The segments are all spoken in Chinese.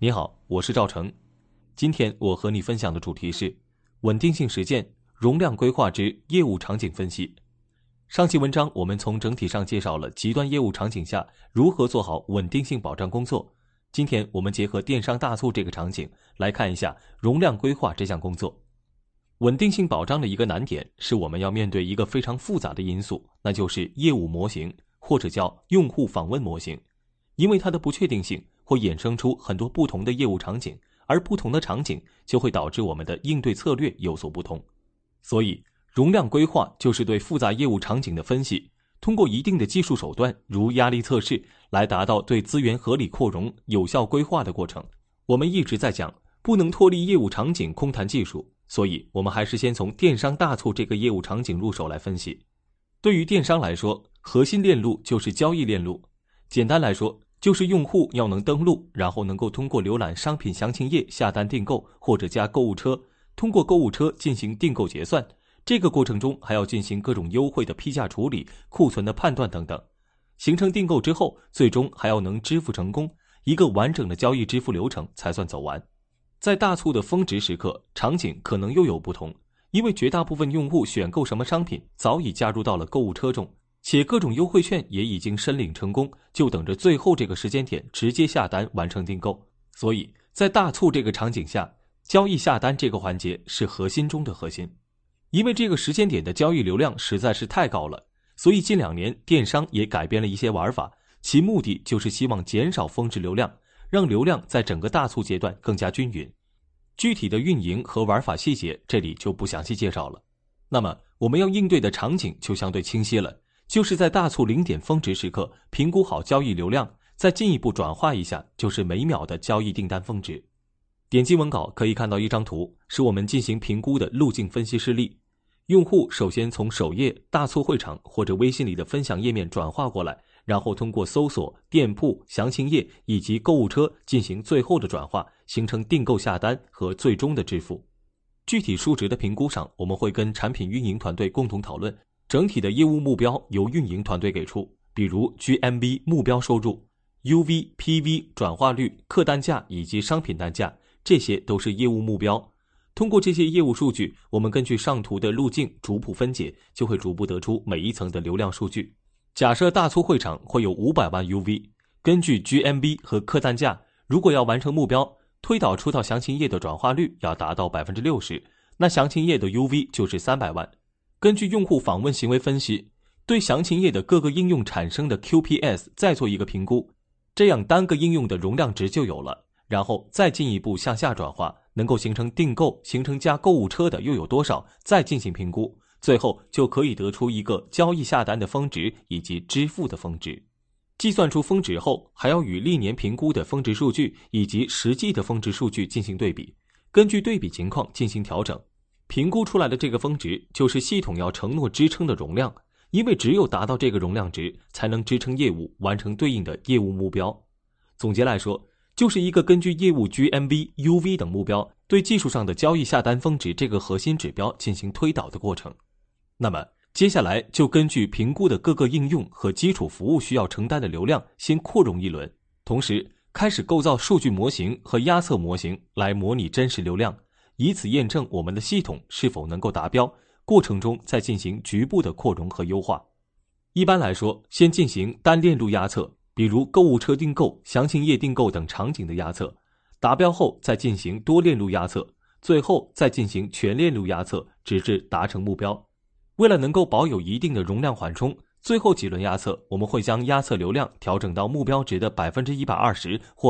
你好，我是赵成。今天我和你分享的主题是稳定性实践、容量规划之业务场景分析。上期文章我们从整体上介绍了极端业务场景下如何做好稳定性保障工作。今天我们结合电商大促这个场景来看一下容量规划这项工作。稳定性保障的一个难点是我们要面对一个非常复杂的因素，那就是业务模型，或者叫用户访问模型。因为它的不确定性会衍生出很多不同的业务场景，而不同的场景就会导致我们的应对策略有所不同。所以容量规划就是对复杂业务场景的分析，通过一定的技术手段如压力测试来达到对资源合理扩容、有效规划的过程。我们一直在讲不能脱离业务场景空谈技术，所以我们还是先从电商大促这个业务场景入手来分析。对于电商来说，核心链路就是交易链路。简单来说，就是用户要能登录，然后能够通过浏览商品详情页下单订购或者加购物车，通过购物车进行订购结算，这个过程中还要进行各种优惠的批价处理、库存的判断等等。形成订购之后，最终还要能支付成功，一个完整的交易支付流程才算走完。在大促的峰值时刻，场景可能又有不同，因为绝大部分用户选购什么商品早已加入到了购物车中，且各种优惠券也已经申领成功，就等着最后这个时间点直接下单完成订购。所以在大促这个场景下，交易下单这个环节是核心中的核心。因为这个时间点的交易流量实在是太高了，所以近2年电商也改变了一些玩法，其目的就是希望减少峰值流量，让流量在整个大促阶段更加均匀。具体的运营和玩法细节这里就不详细介绍了。那么我们要应对的场景就相对清晰了，就是在大促0点峰值时刻评估好交易流量，再进一步转化一下，就是每秒的交易订单峰值。点击文稿可以看到一张图，是我们进行评估的路径分析示例。用户首先从首页、大促会场或者微信里的分享页面转化过来，然后通过搜索、店铺、详情页以及购物车进行最后的转化，形成订购下单和最终的支付。具体数值的评估上，我们会跟产品运营团队共同讨论，整体的业务目标由运营团队给出，比如 GMV 目标收入、UV、PV 转化率、客单价以及商品单价，这些都是业务目标。通过这些业务数据，我们根据上图的路径逐步分解，就会逐步得出每一层的流量数据。假设大促会场会有500万 UV， 根据 GMV 和客单价，如果要完成目标，推导出到详情页的转化率要达到 60%， 那详情页的 UV 就是300万。根据用户访问行为分析，对详情页的各个应用产生的 QPS 再做一个评估，这样单个应用的容量值就有了，然后再进一步向下转化，能够形成订购、形成加购物车的又有多少，再进行评估，最后就可以得出一个交易下单的峰值以及支付的峰值。计算出峰值后，还要与历年评估的峰值数据以及实际的峰值数据进行对比，根据对比情况进行调整。评估出来的这个峰值就是系统要承诺支撑的容量，因为只有达到这个容量值，才能支撑业务完成对应的业务目标。总结来说，就是一个根据业务 GMV、UV 等目标，对技术上的交易下单峰值这个核心指标进行推导的过程。那么接下来就根据评估的各个应用和基础服务需要承担的流量先扩容一轮，同时开始构造数据模型和压测模型来模拟真实流量，以此验证我们的系统是否能够达标，过程中再进行局部的扩容和优化。一般来说，先进行单链路压测，比如购物车订购、详情页订购等场景的压测，达标后再进行多链路压测，最后再进行全链路压测，直至达成目标。为了能够保有一定的容量缓冲，最后几轮压测我们会将压测流量调整到目标值的 120% 或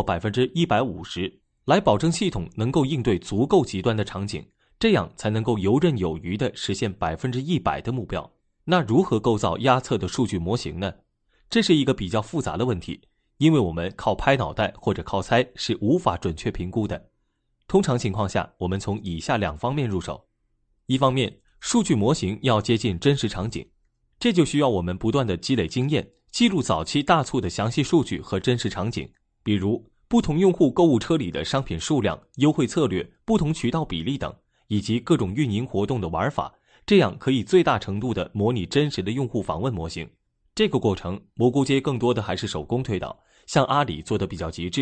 150%， 来保证系统能够应对足够极端的场景，这样才能够游刃有余地实现 100% 的目标。那如何构造压测的数据模型呢？这是一个比较复杂的问题，因为我们靠拍脑袋或者靠猜是无法准确评估的。通常情况下，我们从以下2方面入手。一方面，数据模型要接近真实场景，这就需要我们不断的积累经验，记录早期大促的详细数据和真实场景，比如不同用户购物车里的商品数量、优惠策略、不同渠道比例等，以及各种运营活动的玩法，这样可以最大程度地模拟真实的用户访问模型。这个过程蘑菇街更多的还是手工推导，像阿里做的比较极致，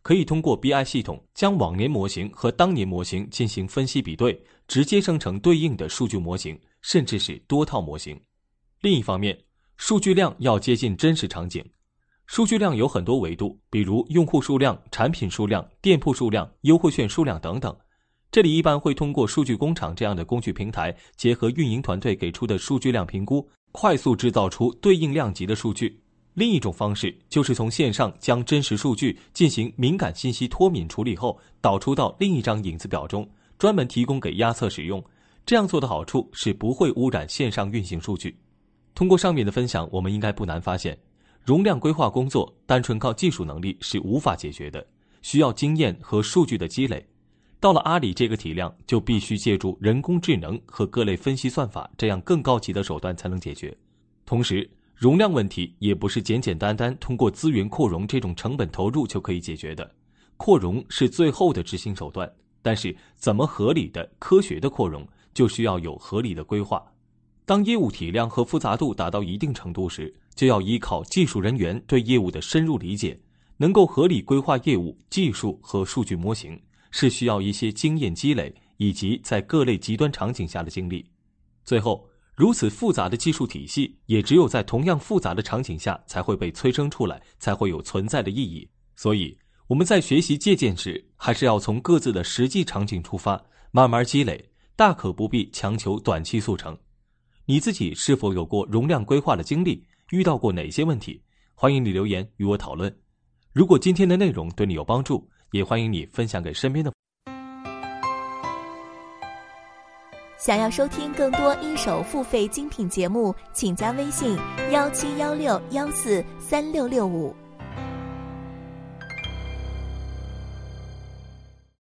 可以通过 BI 系统将往年模型和当年模型进行分析比对，直接生成对应的数据模型，甚至是多套模型。另一方面，数据量要接近真实场景。数据量有很多维度，比如用户数量、产品数量、店铺数量、优惠券数量等等。这里一般会通过数据工厂这样的工具平台，结合运营团队给出的数据量评估，快速制造出对应量级的数据。另一种方式就是从线上将真实数据进行敏感信息脱敏处理后，导出到另一张影子表中，专门提供给压测使用。这样做的好处是不会污染线上运行数据。通过上面的分享，我们应该不难发现，容量规划工作单纯靠技术能力是无法解决的，需要经验和数据的积累。到了阿里这个体量，就必须借助人工智能和各类分析算法这样更高级的手段才能解决。同时，容量问题也不是简简单单通过资源扩容这种成本投入就可以解决的，扩容是最后的执行手段，但是怎么合理的、科学的扩容，就需要有合理的规划。当业务体量和复杂度达到一定程度时，就要依靠技术人员对业务的深入理解，能够合理规划业务、技术和数据模型，是需要一些经验积累以及在各类极端场景下的经历。最后，如此复杂的技术体系，也只有在同样复杂的场景下才会被催生出来，才会有存在的意义。所以，我们在学习借鉴时，还是要从各自的实际场景出发，慢慢积累，大可不必强求短期速成。你自己是否有过容量规划的经历？遇到过哪些问题？欢迎你留言与我讨论。如果今天的内容对你有帮助，也欢迎你分享给身边的。 想要收听更多一手付费精品节目，请加微信1716143665。